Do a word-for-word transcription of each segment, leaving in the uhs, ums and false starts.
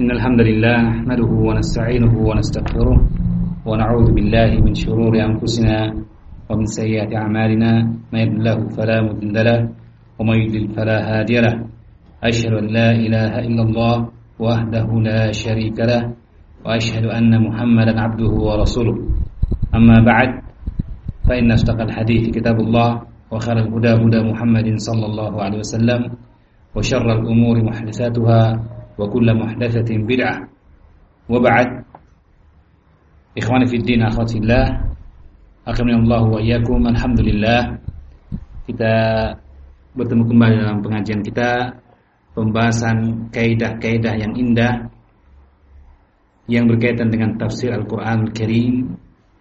إن الحمد لله نحمده ونستعينه ونستغفره ونعوذ بالله من شرور أنفسنا ومن سيئات أعمالنا من يهده الله فلا مضل له ومن يضلل فلا هادي له أشهد أن لا إله إلا الله وحده لا شريك له وأشهد أن محمدا عبده ورسوله أما بعد فإن أصدق الحديث كتاب الله وخير الهدى هدى محمد صلى الله عليه وسلم وشر الأمور محدثاتها وكل محدثة بدعة وبعد إخواني في الدين أخواتي الله أكرمني الله وإياكم. Alhamdulillah kita bertemu kembali dalam pengajian kita, pembahasan kaidah-kaidah yang indah yang berkaitan dengan tafsir Al-Quran Al-Karim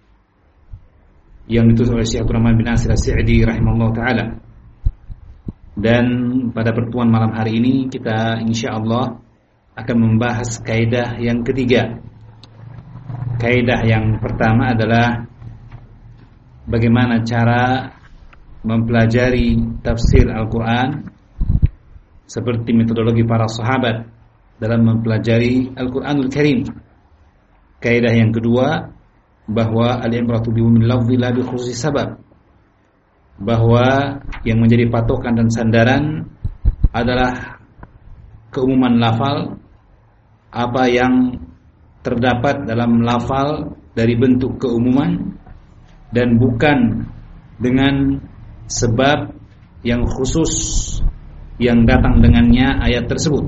yang ditulis oleh Syekh Abdurrahman bin Nasir As-Sa'di rahimahullah ta'ala. Dan pada pertemuan malam hari ini kita insyaallah akan membahas kaidah yang ketiga. Kaidah yang pertama adalah bagaimana cara mempelajari tafsir Al-Quran seperti metodologi para sahabat dalam mempelajari Al-Quranul Karim. Kaidah yang kedua, bahwa al-ibratu bi umumil lafzi la bi khususis sabab, bahwa yang menjadi patokan dan sandaran adalah keumuman lafal, apa yang terdapat dalam lafal dari bentuk keumuman, dan bukan dengan sebab yang khusus yang datang dengannya ayat tersebut.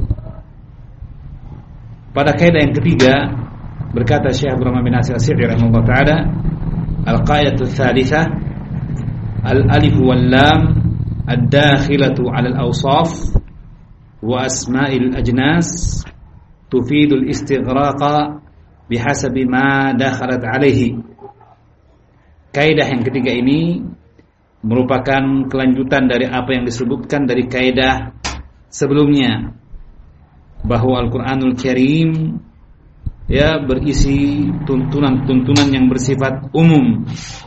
Pada kaidah yang ketiga berkata Syekh Abdurrahman bin Nasir As-Sa'di rahimahullah ta'ala, al-qaidatu tsalitsah al-alif wal lam ad-dakhilatu 'ala al-awsaf wa asma'il ajnas tufidul istighraqa bihasabi ma dakhalat 'alaihi. Kaidah yang ketiga ini merupakan kelanjutan dari apa yang disebutkan dari kaidah sebelumnya, bahwa Al-Quranul Karim ya berisi tuntunan-tuntunan yang bersifat umum,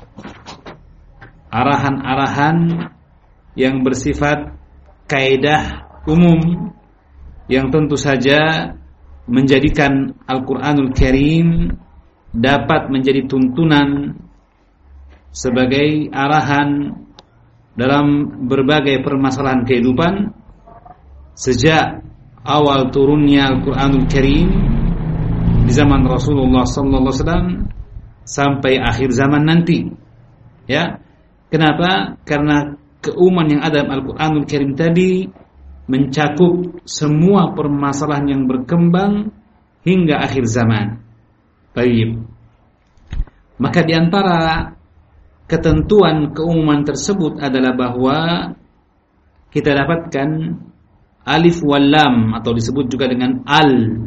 arahan-arahan yang bersifat kaidah umum yang tentu saja menjadikan Al-Quranul Karim dapat menjadi tuntunan sebagai arahan dalam berbagai permasalahan kehidupan sejak awal turunnya Al-Quranul Karim di zaman Rasulullah sallallahu alaihi wasallam sampai akhir zaman nanti. Ya. Kenapa? Karena keumuman yang ada dalam Al-Quranul Karim tadi mencakup semua permasalahan yang berkembang hingga akhir zaman. Baik. Maka di antara ketentuan keumuman tersebut adalah bahwa kita dapatkan alif wal lam atau disebut juga dengan al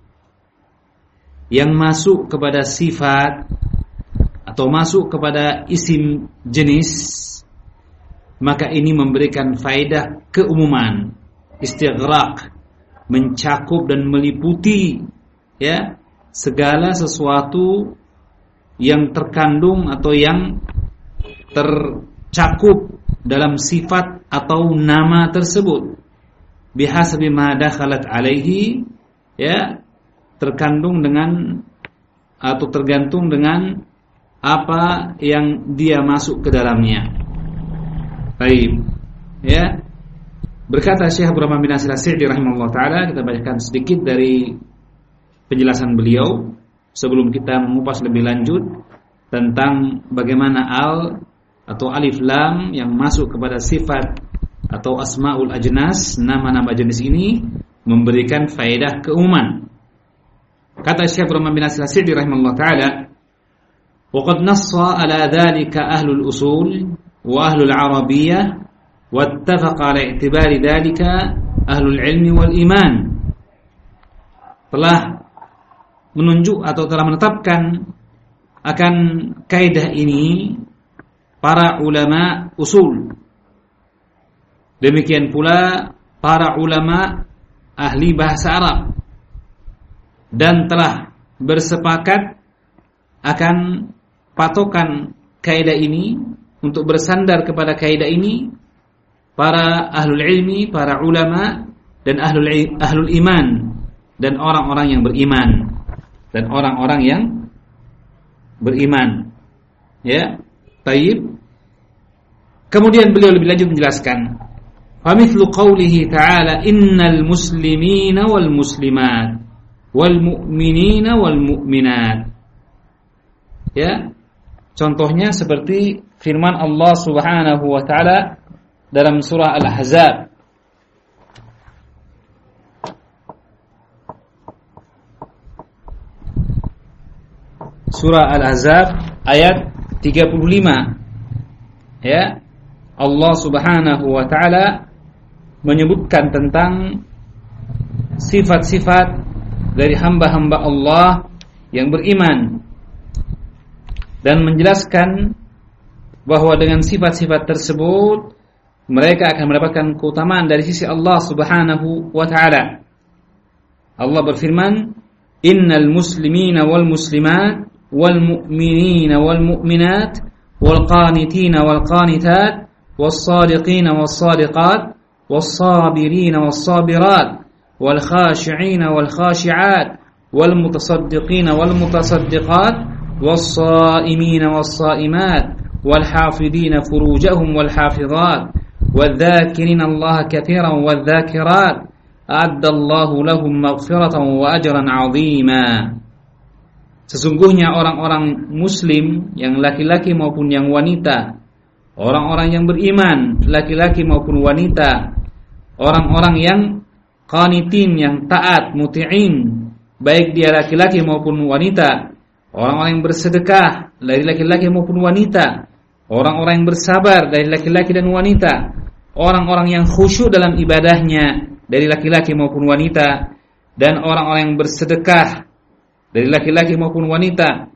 yang masuk kepada sifat atau masuk kepada isim jenis, maka ini memberikan faedah keumuman, istighraq, mencakup dan meliputi ya segala sesuatu yang terkandung atau yang tercakup dalam sifat atau nama tersebut. Bihasabi ma dakhalat alaihi, ya, terkandung dengan atau tergantung dengan apa yang dia masuk ke dalamnya. Baik, ya. Berkata Syekh Abdurrahman bin Nasir As-Sa'di rahimahullah taala, kita bacakan sedikit dari penjelasan beliau sebelum kita mengupas lebih lanjut tentang bagaimana al atau alif lam yang masuk kepada sifat atau asmaul ajnas, nama-nama jenis ini memberikan faedah keumuman. Kata Syekh Abdurrahman bin Nasir As-Sa'di rahimahullah taala, wa qad nassa ala dhalika ahlul usul wa ahlul arabiyyah wattafaqa ala i'tibari dhalika ahlul ilmi wal iman. Telah menunjuk atau telah menetapkan akan kaidah ini para ulama usul. Demikian pula para ulama ahli bahasa Arab, dan telah bersepakat akan patokan kaidah ini, untuk bersandar kepada kaidah ini para ahlul ilmi, para ulama dan ahlul ahlul iman, dan orang-orang yang beriman dan orang-orang yang beriman. Ya, baik. Kemudian beliau lebih lanjut menjelaskan, famithlu qawlihi ta'ala innal muslimina wal muslimat wal mu'minina wal mu'minat. Ya, contohnya seperti firman Allah Subhanahu wa taala dalam surah Al-Ahzab Surah Al-Ahzab ayat tiga puluh lima. Ya, Allah Subhanahu wa taala menyebutkan tentang sifat-sifat dari hamba-hamba Allah yang beriman dan menjelaskan bahwa dengan sifat-sifat tersebut mereka akan mendapatkan keutamaan dari sisi Allah Subhanahu wa taala. Allah berfirman, innal muslimina wal muslimat wal mu'minina wal mu'minat wal qanitina wal qanitat was sadiqina was sadiqat was sabirina was sabirat wal khashi'ina wal khashi'at wal mutasaddiqina wal mutasaddiqat was saimina was saimat wal hafidina furujahum wal hafizat wal dzakirina Allah katsiran wal dzakirat a'addallahu lahum maghfiratan wa ajran 'azima. Sesungguhnya orang-orang muslim yang laki-laki maupun yang wanita, orang-orang yang beriman laki-laki maupun wanita, orang-orang yang qanitin, yang taat, muti'in, baik dia laki-laki maupun wanita, orang-orang yang bersedekah dari laki-laki maupun wanita, orang-orang yang bersabar dari laki-laki dan wanita, orang-orang yang khusyuk dalam ibadahnya dari laki-laki maupun wanita, dan orang-orang yang bersedekah dari laki-laki maupun wanita.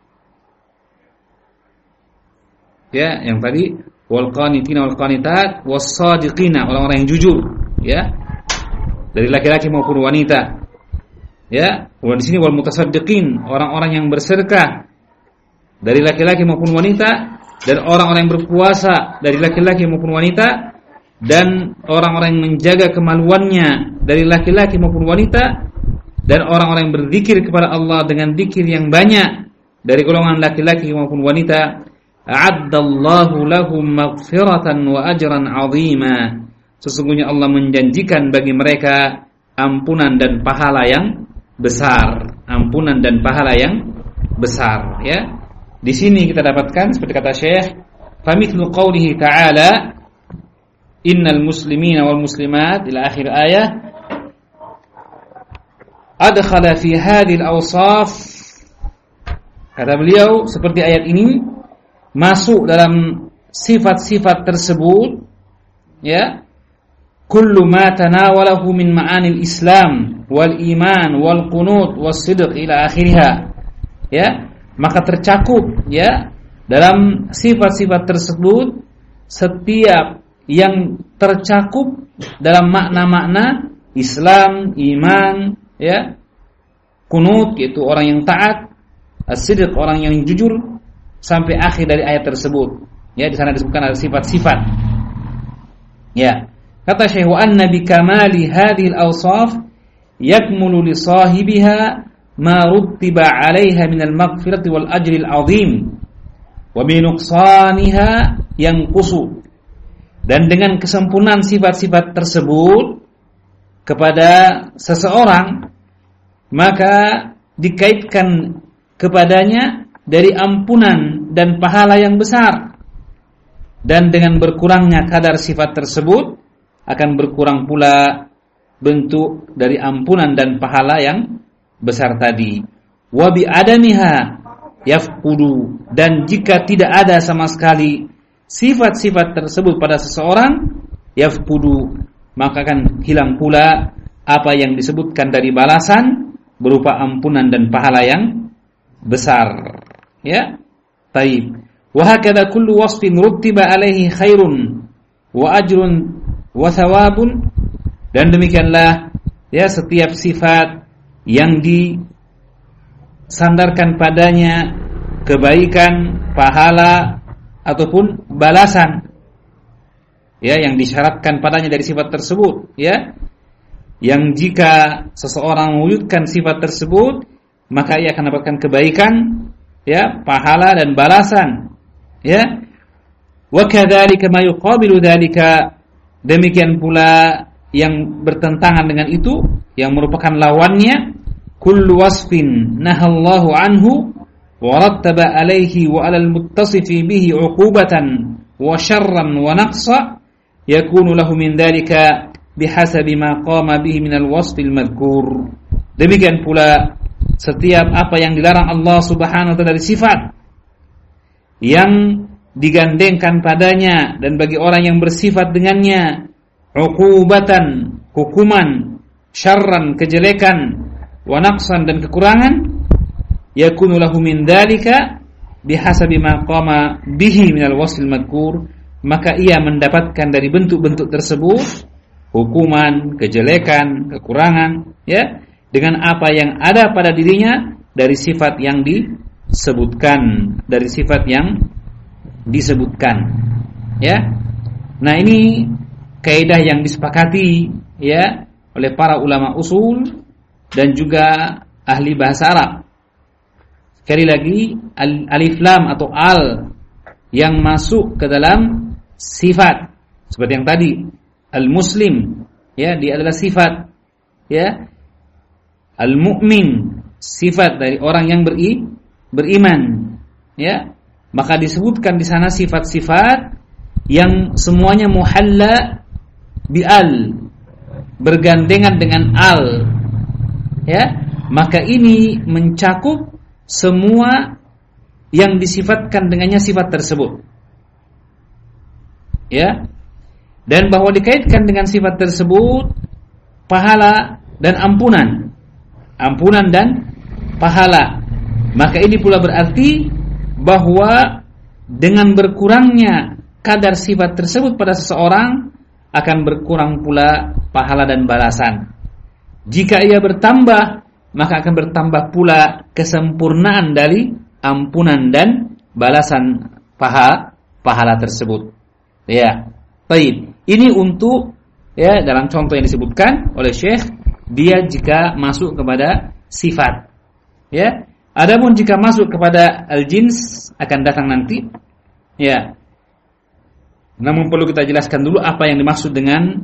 Ya, yang tadi wal qanitina wal qanitat was sadiqina, orang-orang yang jujur, ya, dari laki-laki maupun wanita. Ya, kemudian di sini wal mutasaddiqin, orang-orang yang bersedekah dari laki-laki maupun wanita, dan orang-orang yang berpuasa dari laki-laki maupun wanita, dan orang-orang yang menjaga kemaluannya dari laki-laki maupun wanita, dan orang-orang yang berzikir kepada Allah dengan zikir yang banyak dari golongan laki-laki maupun wanita. A'addallahu lahum maghfiratan wa ajran 'azima. Sesungguhnya Allah menjanjikan bagi mereka ampunan dan pahala yang besar, ampunan dan pahala yang besar, ya. Di sini kita dapatkan seperti kata Syekh, famithlu qawlihi ta'ala innal muslimina wal muslimat ila akhir ayat, adkhala fi hadhil awsaf. Kata beliau, seperti ayat ini masuk dalam sifat-sifat tersebut, ya, kullu ma tanawalahu min ma'anil Islam wal iman wal qunut was sidq ila akhirih. Ya, maka tercakup, ya, dalam sifat-sifat tersebut setiap yang tercakup dalam makna-makna Islam, iman, ya, kunut yaitu orang yang taat, as-sidq orang yang jujur, sampai akhir dari ayat tersebut. Ya, di sana disebutkan ada sifat-sifat. Ya, kata Syekh, wa anna bi kamali hadhihi al-awsaf yakmulu li sahibiha ma rutiba 'alaiha min al-maghfirati wal ajri al-'azim wa bi nuqsaniha yanqusu. Dan dengan kesempurnaan sifat-sifat tersebut kepada seseorang, maka dikaitkan kepadanya dari ampunan dan pahala yang besar. Dan dengan berkurangnya kadar sifat tersebut akan berkurang pula bentuk dari ampunan dan pahala yang besar tadi. Wa bi adamiha yafqudu, dan jika tidak ada sama sekali sifat-sifat tersebut pada seseorang, yafqudu, maka akan hilang pula apa yang disebutkan dari balasan berupa ampunan dan pahala yang besar. Ya, taib. Wa hakadha kullu wasfin rutiba alaihi khairun wa ajrun wa thawabun, dan demikianlah, ya, setiap sifat yang disandarkan padanya kebaikan, pahala ataupun balasan, ya, yang disyaratkan padanya dari sifat tersebut, ya, yang jika seseorang mewujudkan sifat tersebut maka ia akan mendapatkan kebaikan, ya, pahala dan balasan, ya. Wa kadzalika ma yuqabilu dzalika, demikian pula yang bertentangan dengan itu, yang merupakan lawannya, kullu wasfin nahallahu anhu wa rattaba alaihi wa 'alal muttasifi bihi 'uqubatan wa syarran wa naqsa yakunu lahu min dzalika bihasabi ma qama bihi minal wasfil madhkur. Demikian pula setiap apa yang dilarang Allah Subhanahu wa taala dari sifat yang digandengkan padanya dan bagi orang yang bersifat dengannya, uqubatan, hukuman, syarran, kejelekan, wa naqsan, dan kekurangan, yakunu lahu min dzalika bihasabi ma qama bihi minal wasfil madhkur, maka ia mendapatkan dari bentuk-bentuk tersebut hukuman, kejelekan, kekurangan, ya, dengan apa yang ada pada dirinya dari sifat yang disebutkan, dari sifat yang disebutkan, ya. Nah, ini kaidah yang disepakati, ya, oleh para ulama usul dan juga ahli bahasa Arab. Sekali lagi, alif lam atau al yang masuk ke dalam sifat seperti yang tadi, al-muslim, ya, dia adalah sifat, ya. Al-mu'min, sifat dari orang yang beri, beriman, ya. Maka disebutkan di sana sifat-sifat yang semuanya muhalla bi'al, bergandengan dengan al, ya. Maka ini mencakup semua yang disifatkan dengannya sifat tersebut, ya. Dan bahwa dikaitkan dengan sifat tersebut pahala dan ampunan, ampunan dan pahala. Maka ini pula berarti bahwa dengan berkurangnya kadar sifat tersebut pada seseorang akan berkurang pula pahala dan balasan. Jika ia bertambah, maka akan bertambah pula kesempurnaan dari ampunan dan balasan pahala pahala tersebut. Ya, baik. Ini untuk, ya, dalam contoh yang disebutkan oleh Syekh, dia jika masuk kepada sifat, ya. Adapun jika masuk kepada al-jins akan datang nanti, ya. Namun perlu kita jelaskan dulu apa yang dimaksud dengan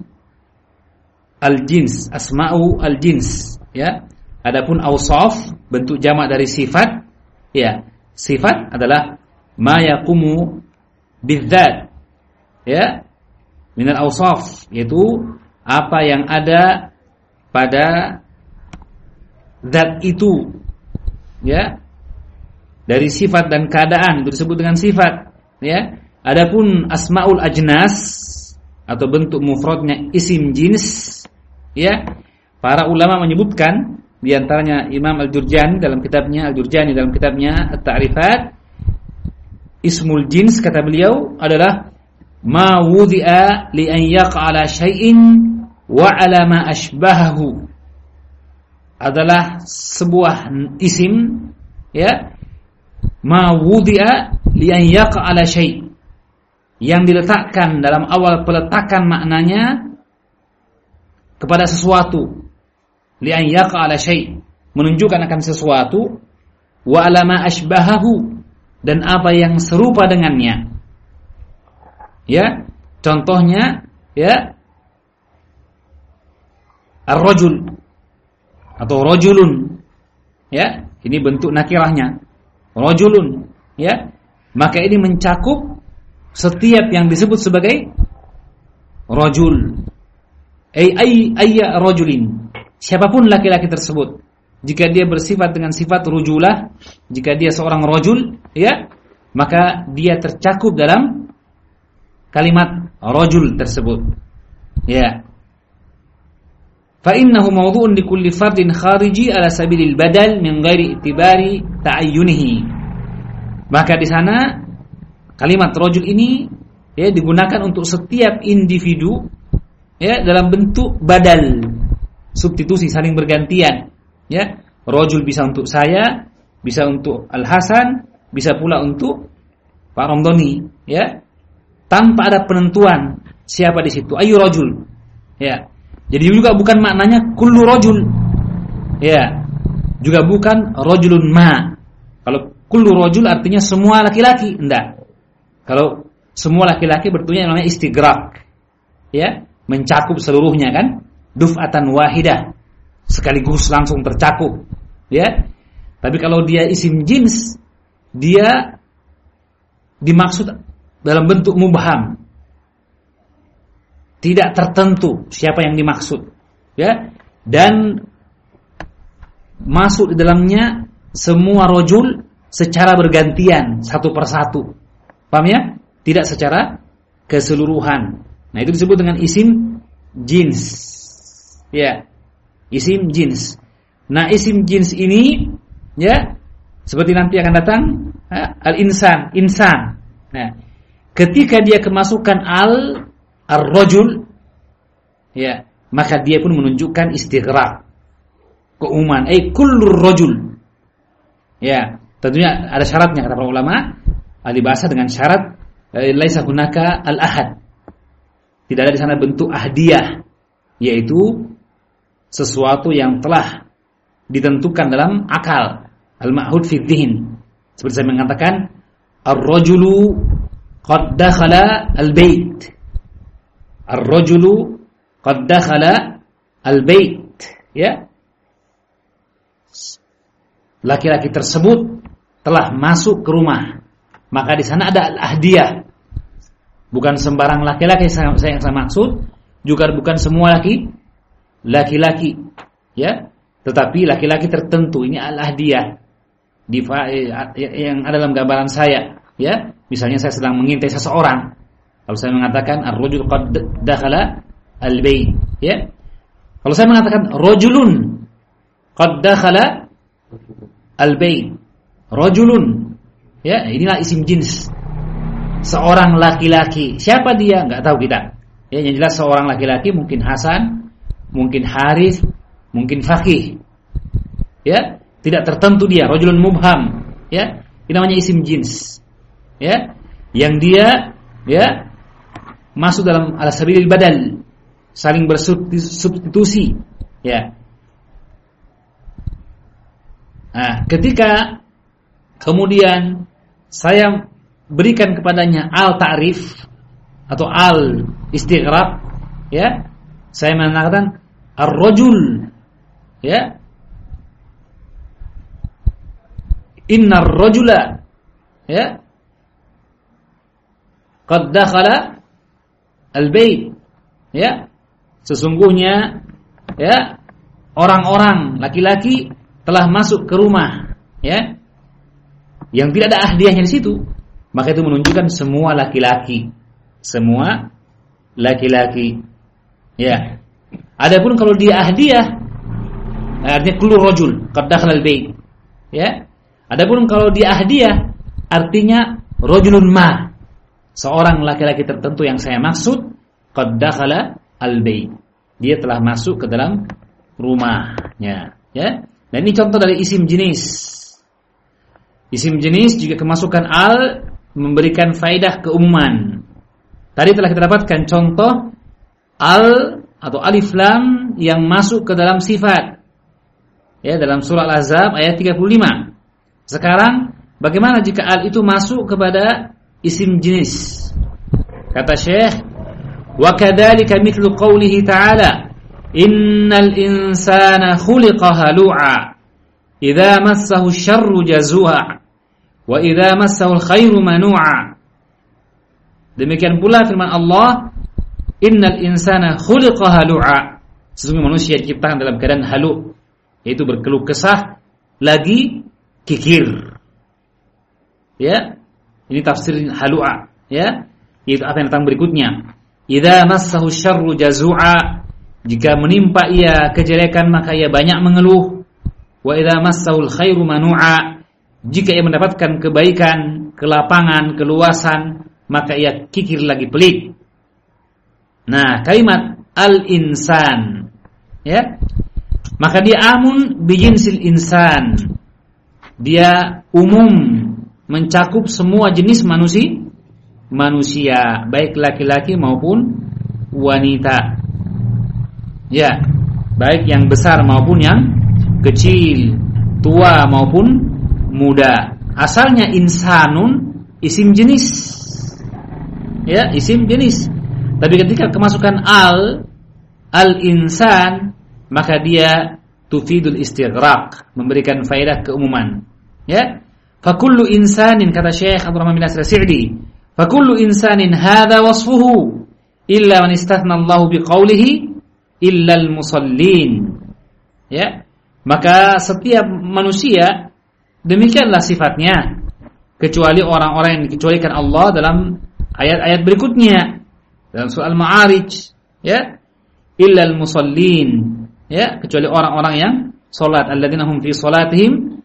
al-jins, asma'u al-jins, ya. Adapun awsaf, bentuk jamak dari sifat, ya. Sifat adalah ma yaqumu bidzat, ya, minal awsaf, yaitu apa yang ada pada zat itu, ya, dari sifat dan keadaan itu disebut dengan sifat, ya. Adapun asmaul ajnas atau bentuk mufradnya isim jins, ya, para ulama menyebutkan, di antaranya Imam Al-Jurjani dalam kitabnya Al-Jurjani dalam kitabnya At-Ta'rifat, ismul jins kata beliau adalah ma wudi'a li an yaqa'ala syai'in wa 'ala ma ashbahahu, adalah sebuah isim, ya, ma wudi'a li an yaqa'ala syai', yang diletakkan dalam awal peletakan maknanya kepada sesuatu, li an yaqa'ala syai', menunjukkan akan sesuatu, wa 'ala ma ashbahahu, dan apa yang serupa dengannya, ya. Contohnya, ya, ar-rajul atau rajulun, ya, ini bentuk nakirahnya, rajulun, ya. Maka ini mencakup setiap yang disebut sebagai rajul, ay ay ayya rajulin, siapapun laki-laki tersebut, jika dia bersifat dengan sifat rujulah, jika dia seorang rajul, ya, maka dia tercakup dalam kalimat rajul tersebut, ya. Fa innahu mawdu'un li kulli fardin khariji ala sabilil badal min ghairi itibari ta'ayyunihi. Maka di sana kalimat rajul ini, ya, digunakan untuk setiap individu, ya, dalam bentuk badal, substitusi, saling bergantian, ya. Rajul bisa untuk saya, bisa untuk Al-Hasan, bisa pula untuk Pak Romdoni, ya, tanpa ada penentuan siapa di situ, ayu rajul, ya. Jadi juga bukan maknanya kullu rajul. Ya. Juga bukan rajulun ma. Kalau kullu rajul artinya semua laki-laki, enggak. Kalau semua laki-laki berarti namanya istighraq. Ya, mencakup seluruhnya kan? Duf'atan wahidah. Sekaligus langsung tercakup. Ya. Tapi kalau dia isim jins, dia dimaksud dalam bentuk mubham. Tidak tertentu siapa yang dimaksud. Ya. Dan masuk di dalamnya semua rajul secara bergantian satu persatu. Paham ya? Tidak secara keseluruhan. Nah, itu disebut dengan isim jins. Ya. Isim jins. Nah, isim jins ini ya, seperti nanti akan datang ha, al-insan, insan. Nah, ketika dia kemasukan al ar-rajul ya, maka dia pun menunjukkan istighraq. Keumuman, eh kullur rajul. Ya, tentunya ada syaratnya kata para ulama, ahli bahasa dengan syarat eh, laisa hunaka al-ahad. Tidak ada di sana bentuk ahdiyah, yaitu sesuatu yang telah ditentukan dalam akal, al-ma'hud fi dzihn. Seperti saya mengatakan ar-rajulu qad dakhala al-bait. Ar-rajulu qad dakhala al-bait, ya. Laki-laki tersebut telah masuk ke rumah. Maka di sana ada al-ahdiyah. Bukan sembarang laki-laki saya yang saya maksud, juga bukan semua laki laki-laki, ya. Tetapi laki-laki tertentu, ini al-ahdiyah yang ada dalam gambaran saya, ya. Misalnya saya sedang mengintai seseorang. Kalau saya mengatakan ar-rajul qad dakhala al-bait, ya. Kalau saya mengatakan rajulun qad dakhala al-bait, rajulun, ya, inilah isim jins. Seorang laki-laki. Siapa dia? Enggak tahu kita. Ya, yang jelas seorang laki-laki, mungkin Hasan, mungkin Harith, mungkin Faqih. Ya, tidak tertentu dia, rajulun mubham, ya. Ini namanya isim jins. Ya, yang dia ya masuk dalam ala sabilil badal, saling bersubstitusi, ya. Nah, ketika kemudian saya berikan kepadanya al-ta'rif atau al-istighraq, ya, saya mengatakan ar-rajul, ya, innar rajula, ya, qad dakhala al-bait, ya, sesungguhnya, ya, orang-orang laki-laki telah masuk ke rumah, ya, yang tidak ada ahdiyahnya di situ, maka itu menunjukkan semua laki-laki, semua laki-laki, ya. Adapun kalau dia ahdiyah, artinya kullu rajul qad dakhala al-bait, ya. Adapun kalau dia ahdiyah, artinya rajulun ma, seorang laki-laki tertentu yang saya maksud, qad dakhala al-bait, dia telah masuk ke dalam rumahnya, ya. Dan ini contoh dari isim jenis. Isim jenis juga kemasukan al memberikan faidah keumuman. Tadi telah kita dapatkan contoh al atau alif lam yang masuk ke dalam sifat. Ya, dalam surah Al-Ahzab ayat tiga puluh lima. Sekarang bagaimana jika al itu masuk kepada isim jenis? Kata Syekh, wa kadzalika mithlu qoulihi ta'ala, innal insana khuliqa halu'a idza massahu syarru jazua wa idza massahu alkhairu manu'a. Demikian pula firman Allah, innal insana khuliqa halu'a, sesungguhnya manusia diciptakan dalam keadaan halu, yaitu berkeluh kesah lagi kikir. Ya, ini tafsir halu'a, ya, yaitu apa yang datang berikutnya. Idza massahu syarru jazua, jika menimpa ia kejelekan maka ia banyak mengeluh. Wa idza massahul khairu manu'a, jika ia mendapatkan kebaikan, kelapangan, keluasan, maka ia kikir lagi pelit. Nah, kalimat al-insan, ya, maka dia amun bijinsil insan, dia umum, mencakup semua jenis manusia, manusia baik laki-laki maupun wanita. Ya, baik yang besar maupun yang kecil, tua maupun muda. Asalnya insanun isim jenis. Ya, isim jenis. Tapi ketika kemasukan al al-insan, maka dia tufidul istighraq, memberikan faedah keumuman. Ya. Fakullu insanin, kata Syekh Abdurrahman bin Nasir As-Sa'di, fakullu insanin hadha wasfuhu illa man istathna Allah biqaulihi illa al-musallin. Ya. Maka setiap manusia demikianlah sifatnya, kecuali orang-orang yang dikecualikan Allah dalam ayat-ayat berikutnya dalam surah Al-Ma'arij, ya, illa al-musallin, ya, kecuali orang-orang yang salat, alladzina hum fi salatihim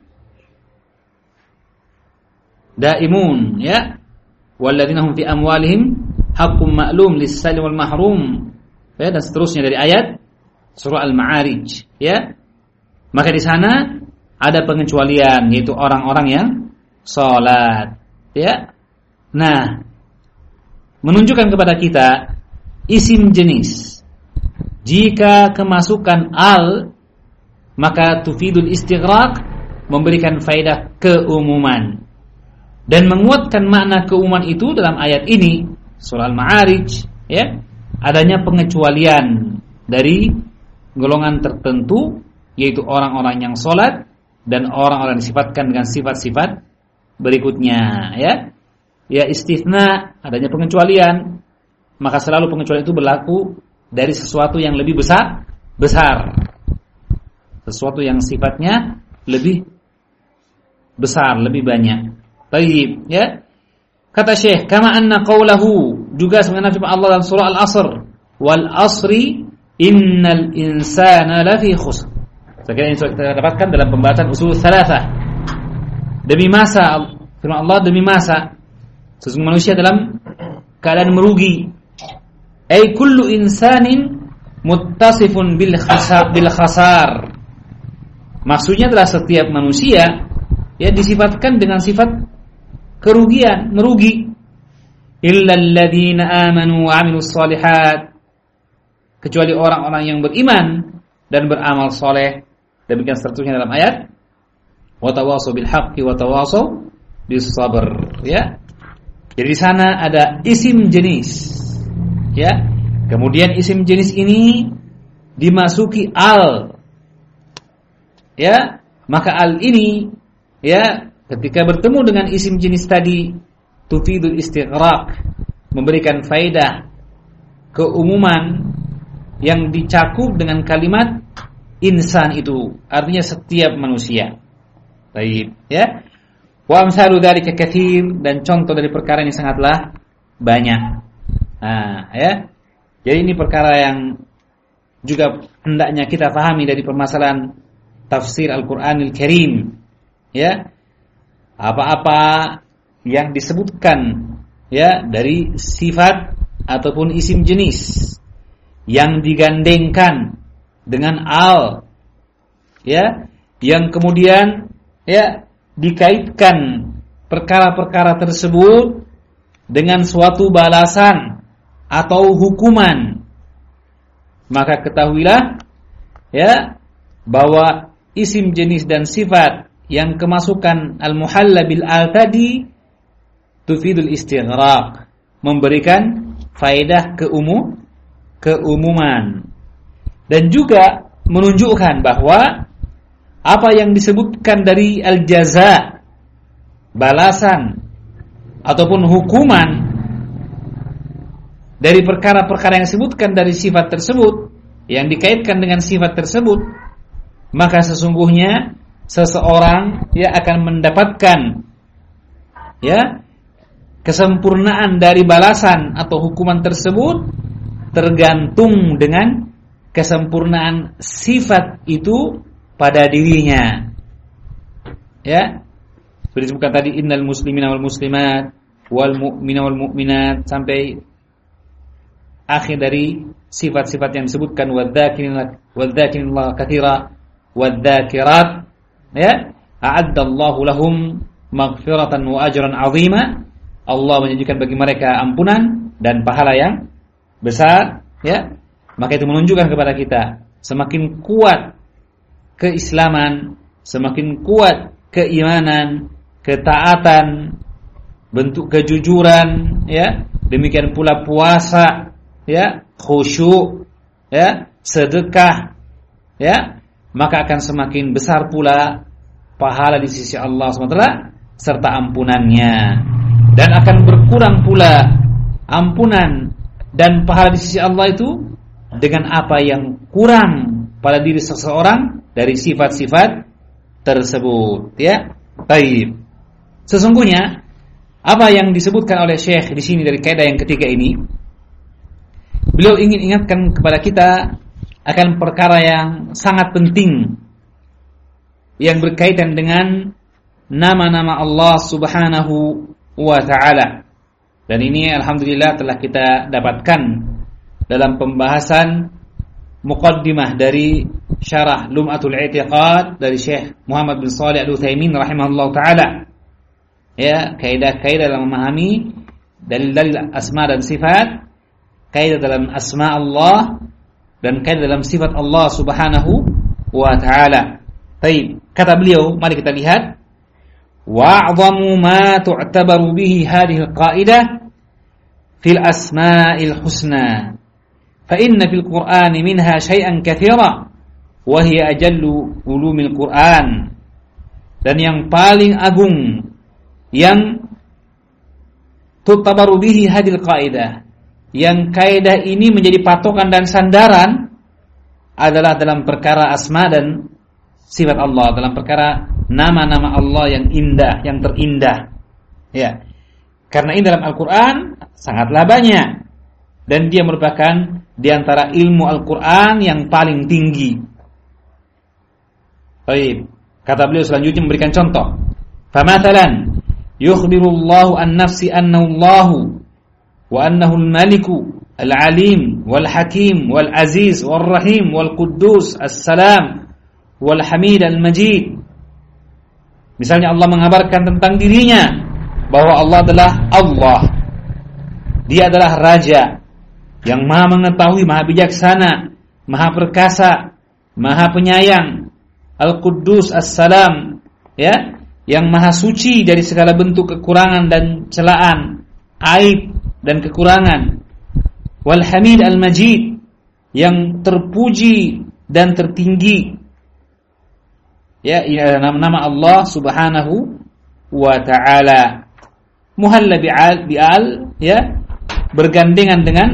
daimun, ya, walladzina hum fi amwalihim haqqum ma'lum lis-sa'il wal mahrum, ya, dan seterusnya dari ayat surah Al-Ma'arij, ya. Maka di sana ada pengecualian, yaitu orang-orang yang salat, ya. Nah, menunjukkan kepada kita isim jenis jika kemasukan al, maka tufidul istighraq, memberikan faedah keumuman dan menguatkan makna keumuman itu dalam ayat ini surah Al-Ma'arij, ya, adanya pengecualian dari golongan tertentu, yaitu orang-orang yang salat dan orang-orang disifatkan dengan sifat-sifat berikutnya, ya. Ya, istitsna, adanya pengecualian, maka selalu pengecualian itu berlaku dari sesuatu yang lebih besar, besar. Sesuatu yang sifatnya lebih besar, lebih banyak. Baik, ya. Kata Syekh, kama anna qawlahu, juga sebagaimana firman Allah dalam surah Al-Asr, wal asri innal insana lafi khusr. Saya kira ini sudah kita dapatkan dalam pembahasan usul salasah. Demi masa, firman Allah, demi masa sesungguhnya manusia dalam keadaan merugi. Ay kullu insanin muttasifun bil khasar, bil khasar. Maksudnya adalah setiap manusia, ya, disifatkan dengan sifat kerugian, merugi. Illa alladziina aamanu wa 'amilus shalihat, kecuali orang-orang yang beriman dan beramal soleh. Demikian seterusnya dalam ayat wa tawassaw bil haqqi wa tawassaw bis sabr, ya. Jadi di sana ada isim jenis, ya. Kemudian isim jenis ini dimasuki al, ya. Maka al ini, ya, ketika bertemu dengan isim jenis tadi, tufidul istighraq, memberikan faedah keumuman yang dicakup dengan kalimat insan itu, artinya setiap manusia. Baik, ya. Wa amsalu dzalika katsir, dan contoh dari perkara ini sangatlah banyak. Nah, ya. Jadi ini perkara yang juga hendaknya kita pahami dari permasalahan tafsir Al-Qur'anil Karim. Ya. Apa-apa yang disebutkan, ya, dari sifat ataupun isim jenis yang digandengkan dengan al, ya, yang kemudian, ya, dikaitkan perkara-perkara tersebut dengan suatu balasan atau hukuman, maka ketahuilah, ya, bahwa isim jenis dan sifat yang kemasukan al-muhalla bil al tadi tufidul istighraq, memberikan faedah keumum keumuman, dan juga menunjukkan bahwa apa yang disebutkan dari al-jaza, balasan ataupun hukuman, dari perkara-perkara yang disebutkan dari sifat tersebut, yang dikaitkan dengan sifat tersebut, maka sesungguhnya seseorang, ya, akan mendapatkan, ya, kesempurnaan dari balasan atau hukuman tersebut tergantung dengan kesempurnaan sifat itu pada dirinya. Ya, sudah disebutkan tadi innal muslimina wal muslimat wal mu'mina wal mu'minat sampai akhir dari sifat-sifat yang disebutkan, wadzakirin wadzakirillah katsira wadzakirat, ya, a'addallahu lahum maghfiratan wa ajran 'azima. Allah menjanjikan bagi mereka ampunan dan pahala yang besar, ya. Maka itu menunjukkan kepada kita semakin kuat keislaman, semakin kuat keimanan, ketaatan, bentuk kejujuran, ya. Demikian pula puasa, ya, khusyuk, ya, sedekah, ya, maka akan semakin besar pula pahala di sisi Allah subhanahu wa taala serta ampunannya, dan akan berkurang pula ampunan dan pahala di sisi Allah itu dengan apa yang kurang pada diri seseorang dari sifat-sifat tersebut, ya. Baik. Sesungguhnya apa yang disebutkan oleh Syekh di sini dari kaidah yang ketiga ini, beliau ingin ingatkan kepada kita akan perkara yang sangat penting yang berkaitan dengan nama-nama Allah Subhanahu wa taala. Dan ini alhamdulillah telah kita dapatkan dalam pembahasan muqaddimah dari syarah Lum'atul I'tiqad dari Syekh Muhammad bin Shalih Al-Utsaimin rahimahullah taala. Ya, kaidah-kaidah dalam memahami dalil-dalil asma dan sifat, kaidah dalam asma Allah dan kaidah dalam sifat Allah Subhanahu wa taala. Baik, kata beliau, mari kita lihat wa'dhamu ma tu'tabaru bihi hadhihi al-qa'idah fil asma'il husna fa inna fil Qur'ani minha syai'an katsira wa hiya ajallu ulumil Qur'an. Dan yang paling agung yang tu'tabaru bihi hadhihi al-qa'idah, yang kaidah ini menjadi patokan dan sandaran adalah dalam perkara asma dan sifat Allah, dalam perkara nama-nama Allah yang indah, yang terindah. Ya. Karena ini dalam Al-Qur'an sangatlah banyak dan dia merupakan di antara ilmu Al-Qur'an yang paling tinggi. Baik. Kata beliau selanjutnya memberikan contoh. Famathalan yukhbirullahu an nafsi annahu Allahu wa annahu al-maliku al-alim wal-hakim wal-aziz wal-rahim wal-quddus as-salam wal-hamid al-majid. Misalnya Allah mengabarkan tentang dirinya bahwa Allah adalah Allah. Dia adalah Raja yang Maha mengetahui, Maha bijaksana, Maha perkasa, Maha penyayang, Al-Quddus As-Salam, ya, yang Maha suci dari segala bentuk kekurangan dan celaan, aib dan kekurangan. Wal-Hamid Al-Majid, yang terpuji dan tertinggi. Ya, ini adalah nama-nama Allah Subhanahu wa taala. Muhalla bi'al bi'al, ya, bergandengan dengan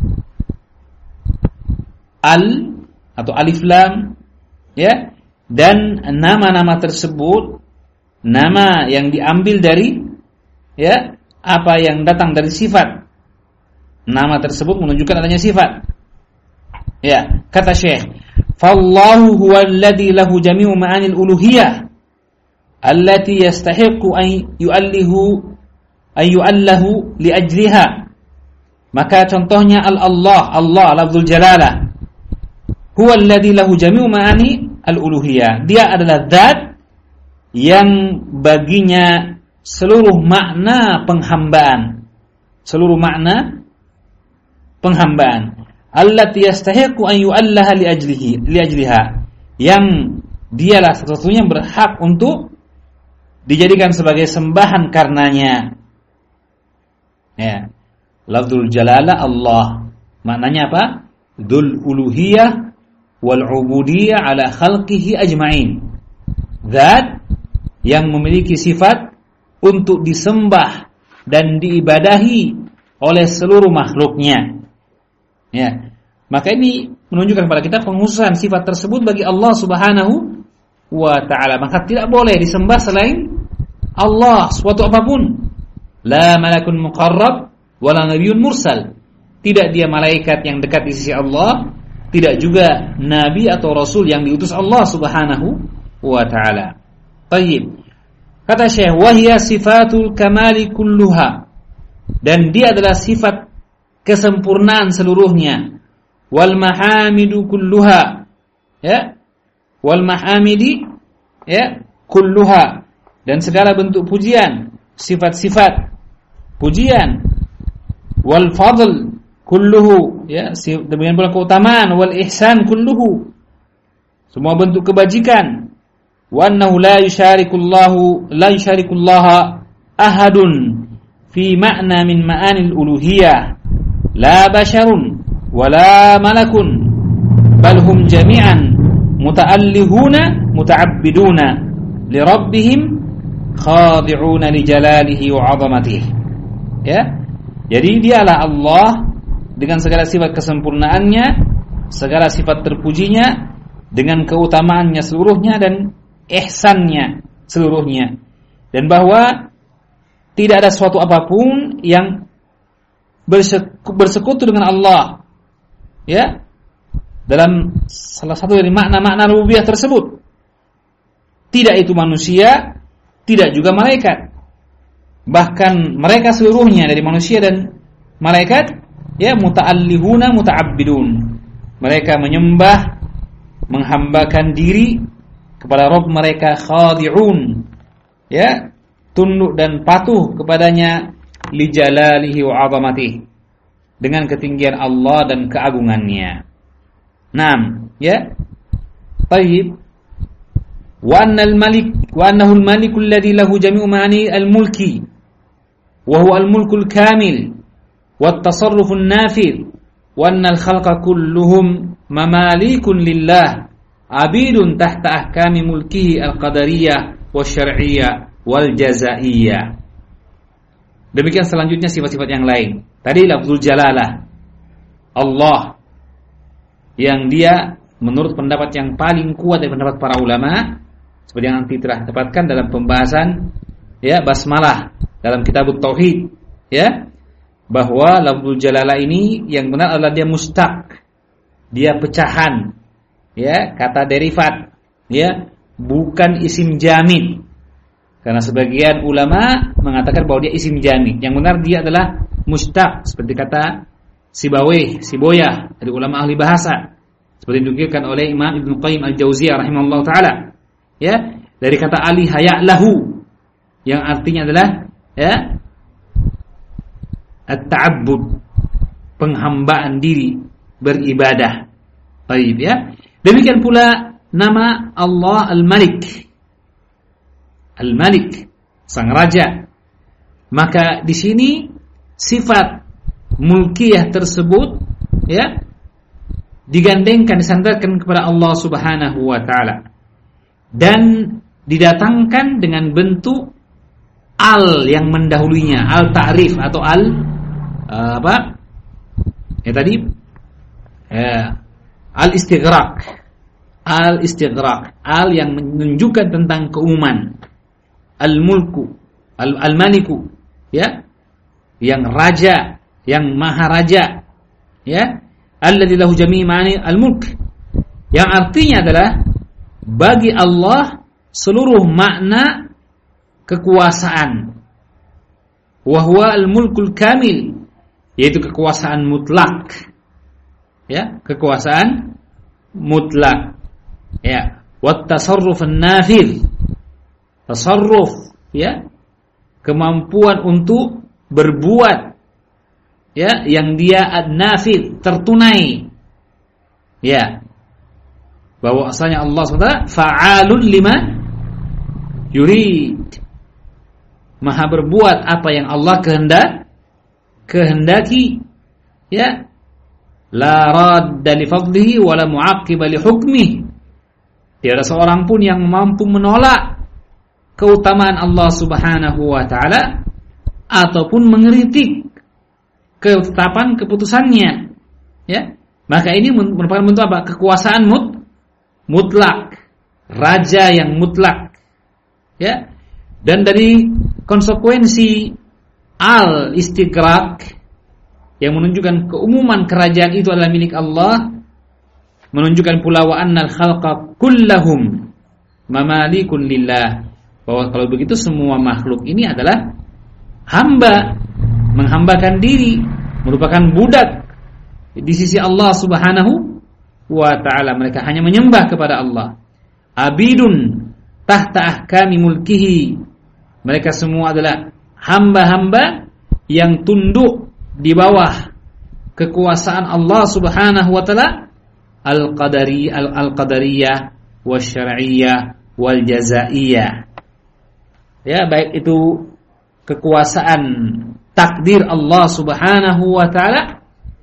al atau alif lam, ya, dan nama-nama tersebut nama yang diambil dari, ya, apa yang datang dari sifat. Nama tersebut menunjukkan adanya sifat. Ya, kata Syekh, "Fallahu huwal ladzi lahu jami'u ma'anil uluhiyah allati yastahiqqu an yu'allihu ay yu'allahu li ajliha." Maka contohnya al-Allah, Allah lafzul jalalah. Huwal ladzi lahu jami'u ma'ani al-uluhiyah. Dia adalah zat yang baginya seluruh makna penghambaan. Seluruh makna penghambaan. Allati yastahiqu an yu'allaha li ajlihi li ajliha. Yang dialah satu-satunya berhak untuk dijadikan sebagai sembahan karenanya. Ya. Lafzul jalalah Allah. Maknanya apa? Dzul uluhiyah wal ubudiyah ala khalqihi ajma'in. Zat yang memiliki sifat untuk disembah dan diibadahi oleh seluruh makhluknya. Ya. Maka ini menunjukkan kepada kita penghususan sifat tersebut bagi Allah Subhanahu wa taala. Maka tidak boleh disembah selain Allah suatu apapun. La malakun muqarrab wala nabiyyun mursal. Tidak dia malaikat yang dekat di sisi Allah, tidak juga nabi atau rasul yang diutus Allah Subhanahu wa taala. Baik. Kata Syekh, wa hiya sifatul kamali kulluha. Dan dia adalah sifat kesempurnaan seluruhnya. Wal mahamidu kulluha. Ya. Wal mahamidi, ya, kulluha. Dan segala bentuk pujian, sifat-sifat pujian. Wal fadl kulluhu, ya, demikian pula keutamaan, wal ihsan kulluhu, semua bentuk kebajikan, wa annahu la yusyarikullahu la yusyarikullaha ahadun fi ma'na min ma'anil uluhiyah, la basharun wala malakun bal hum jami'an muta'allihuna muta'abbiduna li rabbihim khadi'una li jalalihi wa 'azamatihi. Ya, jadi dialah Allah dengan segala sifat kesempurnaannya, segala sifat terpujinya, dengan keutamaannya seluruhnya dan ihsannya seluruhnya, dan bahwa tidak ada suatu apapun yang bersekutu dengan Allah, ya, dalam salah satu dari makna-makna rububiyah tersebut. Tidak itu manusia, tidak juga malaikat. Bahkan mereka seluruhnya dari manusia dan malaikat, ya, muta'allihuna muta'abbidun. Mereka menyembah, menghambakan diri kepada Rabb mereka, khadi'un, ya, tunduk dan patuh kepadanya, li jalalihi wa 'azamatihi, dengan ketinggian Allah dan keagungannya. Naam, ya. Baik. Wa annal malik wa annahu al-malikul ladzi lahu jami'u ma'ani al-mulki wa huwa al-mulkul kamil wa at-tasarrufun nafid wa annal khalqa kulluhum mamalikun lillah abidun tahta ahkami mulkihi al-qadariyah wasyar'iyyah wal jazaiyah. Demikian selanjutnya sifat-sifat yang lain. Tadi lafzul jalalah, Allah, yang dia menurut pendapat yang paling kuat dari pendapat para ulama, seperti yang nanti telah dapatkan dalam pembahasan, ya, basmalah dalam kitab tauhid, ya, bahwa lafzul jalalah ini yang benar adalah dia mustaq, dia pecahan, ya, kata derivat, ya, bukan isim jamid. Karena sebagian ulama mengatakan bahwa dia isim jamid. Yang benar dia adalah mustaq, seperti kata Sibawayh, Siboyah dari ulama ahli bahasa, seperti dinukilkan oleh Imam Ibnu Qayyim Al-Jauziyah rahimahullah taala, ya, dari kata ali haya'lahu, yang artinya adalah, ya, at-ta'abbud, penghambaan diri, beribadah. Baik, ya. Demikian pula nama Allah Al-Malik. Al-Malik, sang raja. Maka di sini sifat mulkiyah tersebut, ya, digandengkan, disandarkan kepada Allah Subhanahu wa taala, dan didatangkan dengan bentuk al yang mendahulunya, al ta'rif atau al uh, apa? Ya tadi uh, al istighraq. Al istighraq, al yang menunjukkan tentang keumuman. Al mulku, al al maliku, ya, yang raja, yang maha raja, ya, alladzi lahu jami' ma'ani al-mulk, yang artinya adalah bagi Allah seluruh makna kekuasaan. Wa huwa al-mulkul kamil, yaitu kekuasaan mutlak, ya, kekuasaan mutlak, ya, wat tasarruf an-nafidh, tasarruf, ya, kemampuan untuk berbuat, ya, yang dia ad-nafid, tertunai, ya, bahwa asalnya Allah subhanahu wa taala fa'alun lima yurid, maha berbuat apa yang Allah kehendak kehendaki, ya, la radda li fadlihi wa la mu'aqqiba li hukmihi, tiada seorang pun yang mampu menolak keutamaan Allah subhanahu wa ta'ala ataupun mengkritik ketetapan keputusannya, ya. Maka ini merupakan bentuk apa? Kekuasaan mut, mutlak, raja yang mutlak, ya. Dan dari konsekuensi al istighraq yang menunjukkan keumuman kerajaan itu adalah milik Allah, menunjukkan pula wa annal khalqa kullahum mamalikun lillah, bahwa kalau begitu semua makhluk ini adalah hamba, menghambakan diri, merupakan budak di sisi Allah Subhanahu wa ta'ala. Mereka hanya menyembah kepada Allah. Abidun tahta ahkami mulkihi, mereka semua adalah hamba-hamba yang tunduk di bawah kekuasaan Allah Subhanahu wa taala al-qadari al-qadariyah wasyar'iyyah wal jazaiyah. Ya, baik itu kekuasaan takdir Allah Subhanahu wa taala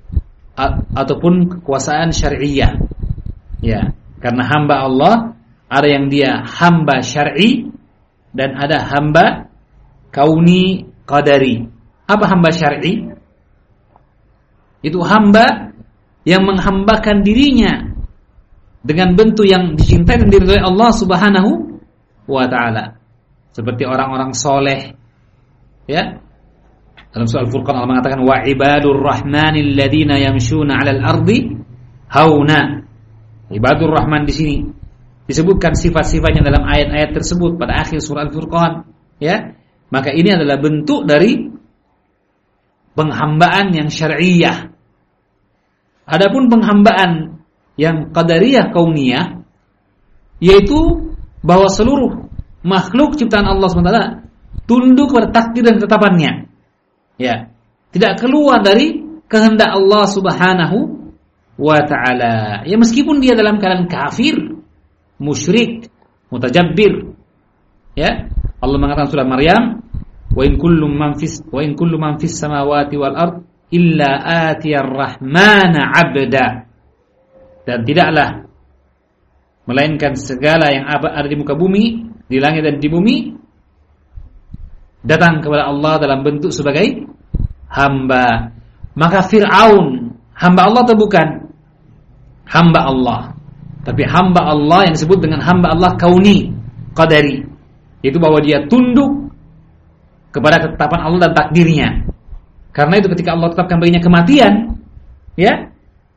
ataupun kekuasaan syar'iyyah. Ya, karena hamba Allah ada yang dia hamba syar'i dan ada hamba kauni qadari. Apa hamba syar'i? Itu hamba yang menghambakan dirinya dengan bentuk yang dicintai dan diridhai Allah Subhanahu wa taala. Seperti orang-orang soleh. Ya. Dalam surah Al-Furqan Allah mengatakan wa ibadur rahmanil ladzina yamshuna 'alal ardi hauna. Ibadur Rahman di sini disebutkan sifat-sifatnya dalam ayat-ayat tersebut pada akhir surah Al-Furqan, ya. Maka ini adalah bentuk dari penghambaan yang syar'iyyah. Adapun penghambaan yang qadariyah kauniyah, yaitu bahwa seluruh makhluk ciptaan Allah subhanahu wa taala tunduk pada takdir dan ketetapannya. Ya, tidak keluar dari kehendak Allah Subhanahu wa taala. Ya, meskipun dia dalam keadaan kafir, musyrik, mutajabbir. Ya, Allah mengatakan surah Maryam, "Wa in kullu man fis wa in kullu man fis samawati wal ard illa atiyar rahmana 'abda." Dan tidaklah melainkan segala yang ada di muka bumi, di langit dan di bumi, datang kepada Allah dalam bentuk sebagai hamba. Maka Fir'aun hamba Allah atau bukan? Hamba Allah. Tapi hamba Allah yang disebut dengan hamba Allah kauni, qadari, yaitu bahwa dia tunduk kepada ketetapan Allah dan takdirnya. Karena itu ketika Allah tetapkan baginya kematian, ya,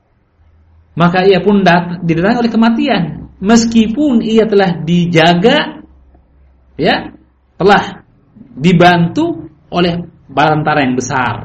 maka ia pun didatangi oleh kematian, meskipun ia telah dijaga, ya, telah dibantu oleh bala yang besar.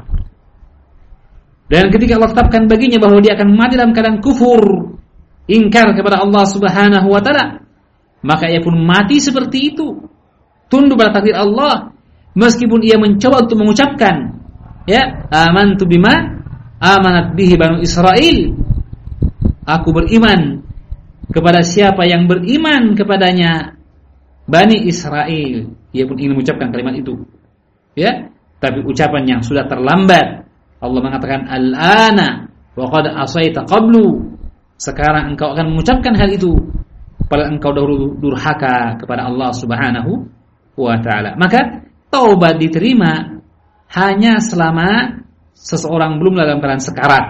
Dan ketika Allah tetapkan baginya bahwa dia akan mati dalam keadaan kufur, ingkar kepada Allah Subhanahu wa taala, maka ia pun mati seperti itu, tunduk pada takdir Allah, meskipun ia mencoba untuk mengucapkan, ya, amantu bima amanat bihi banu Israil, aku beriman kepada siapa yang beriman kepadanya Bani Israel. Ia pun ingin mengucapkan kalimat itu, ya, tapi ucapan yang sudah terlambat. Allah mengatakan al-ana wa qad asaita qablu, sekarang engkau akan mengucapkan hal itu padahal engkau dahulu durhaka kepada Allah Subhanahu wa taala. Maka taubat diterima hanya selama seseorang belum dalam keadaan sekarat,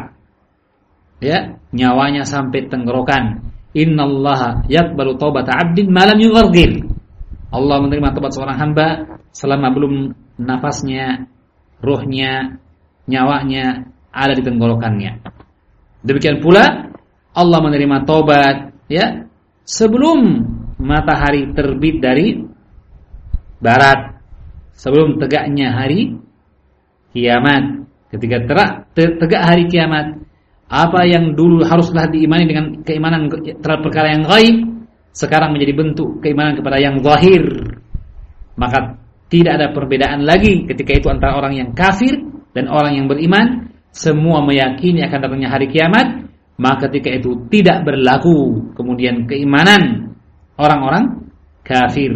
ya, nyawanya sampai tenggorokan. Innallaha yaqbalu taubata 'abdin ma lam yughargir. Allah menerima taubat seorang hamba selama belum nafasnya, ruhnya, nyawanya ada di tenggorokannya. Demikian pula Allah menerima taubat, ya, sebelum matahari terbit dari barat, sebelum tegaknya hari kiamat. Ketika terak, tegak hari kiamat, apa yang dulu haruslah diimani dengan keimanan terhadap perkara yang gaib, sekarang menjadi bentuk keimanan kepada yang zahir. Maka tidak ada perbedaan lagi ketika itu antara orang yang kafir dan orang yang beriman. Semua meyakini akan datangnya hari kiamat, maka ketika itu tidak berlaku kemudian keimanan orang-orang kafir.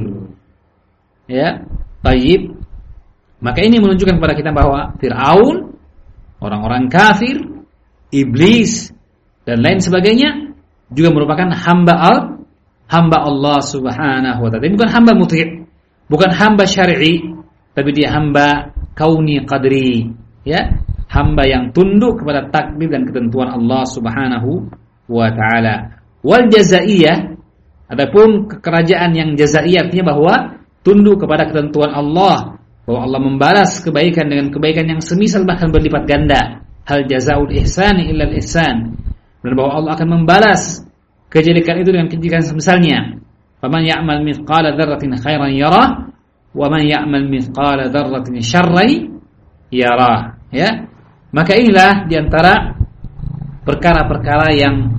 Ya, tayyib. Maka ini menunjukkan kepada kita bahwa Fir'aun, orang-orang kafir, iblis dan lain sebagainya juga merupakan hamba al hamba Allah Subhanahu wa taala. Bukan hamba muti', bukan hamba syar'i, tapi dia hamba kauni qadri, ya, hamba yang tunduk kepada takdir dan ketentuan Allah Subhanahu wa taala. Wal jazaiyah, adapun kekerajaan yang jazaiyah artinya bahwa tunduk kepada ketentuan Allah, bahwa Allah membalas kebaikan dengan kebaikan yang semisal bahkan berlipat ganda. Hal jazaul ihsani illa al-ihsan. Dan bahwa Allah akan membalas kejelekan itu dengan kejelekan semisalnya. Faman ya'mal mithqala dzarratin khairan yarah wa man ya'mal mithqala dzarratin syarran yarah. Ya. Maka inilah diantara perkara-perkara yang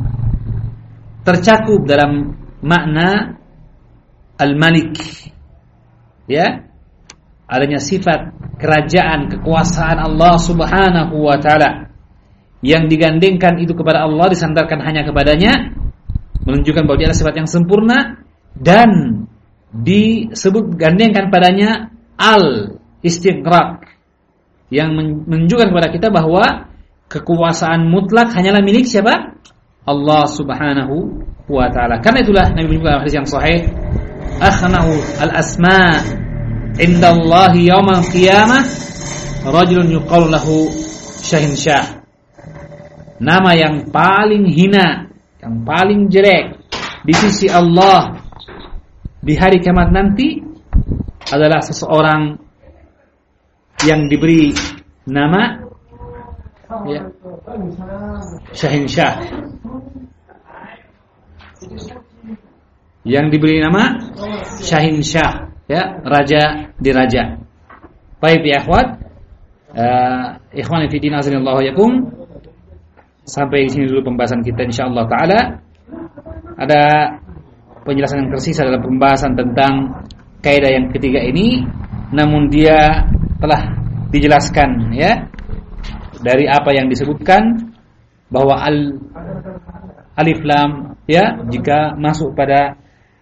tercakup dalam makna al-malik. Ya. Adanya sifat kerajaan, kekuasaan Allah Subhanahu wa taala yang digandengkan itu kepada Allah, disandarkan hanya kepadanya, menunjukkan bahwa dia adalah sifat yang sempurna, dan disebut gandengkan padanya al-istighraq, yang menunjukkan kepada kita bahwa kekuasaan mutlak hanyalah milik siapa? Allah Subhanahu wa ta'ala. Karena itulah Nabi menyebutkan hadis yang sahih, akhnahu al-asma' indallahi yaumal qiyamah rajulun yuqalu lahu syahinsyah. Nama yang paling hina, yang paling jelek di sisi Allah di hari kiamat nanti adalah seseorang yang diberi nama ya, syahinsyah, yang diberi nama syahinsyah, ya, raja di raja. Baik ya ikhwat, uh, ikhwan fi din azanillahu yakum. Sampai di sini dulu pembahasan kita insyaallah taala. Ada penjelasan yang tersisa dalam pembahasan tentang kaidah yang ketiga ini, namun dia telah dijelaskan ya dari apa yang disebutkan, bahwa al alif lam ya jika masuk pada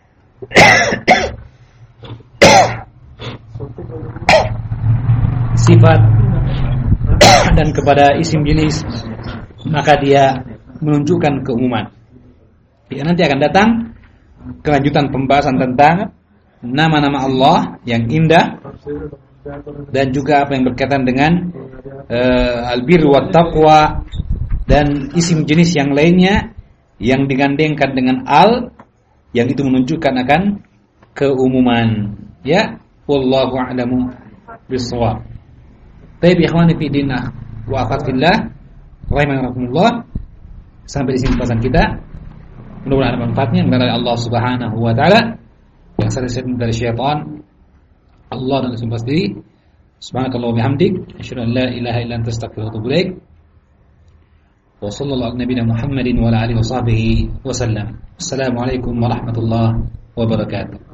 sifat dan kepada isim jenis, maka dia menunjukkan keumuman. Ya, nanti akan datang kelanjutan pembahasan tentang nama-nama Allah yang indah, dan juga apa yang berkaitan dengan uh, albir wa taqwa, dan isim jenis yang lainnya yang digandengkan dengan al, yang itu menunjukkan akan keumuman. Ya, wallahu a'lamu bissawab. Baik ikhwani fi din wa akhwat fillah rahimakumullah. Sampai di sini pembahasan kita. Mudah-mudahan ada manfaatnya dari Allah Subhanahu wa taala. Yang saya dari syaitan, Allah dan Rasul sendiri. Subhanakallah wa bihamdik, asyhadu an la ilaha illa anta astaghfiruka wa atubu ilaik. Wa sallallahu ala nabiyyina Muhammadin wa ala alihi wa sahbihi wa sallam. Assalamualaikum warahmatullahi wabarakatuh.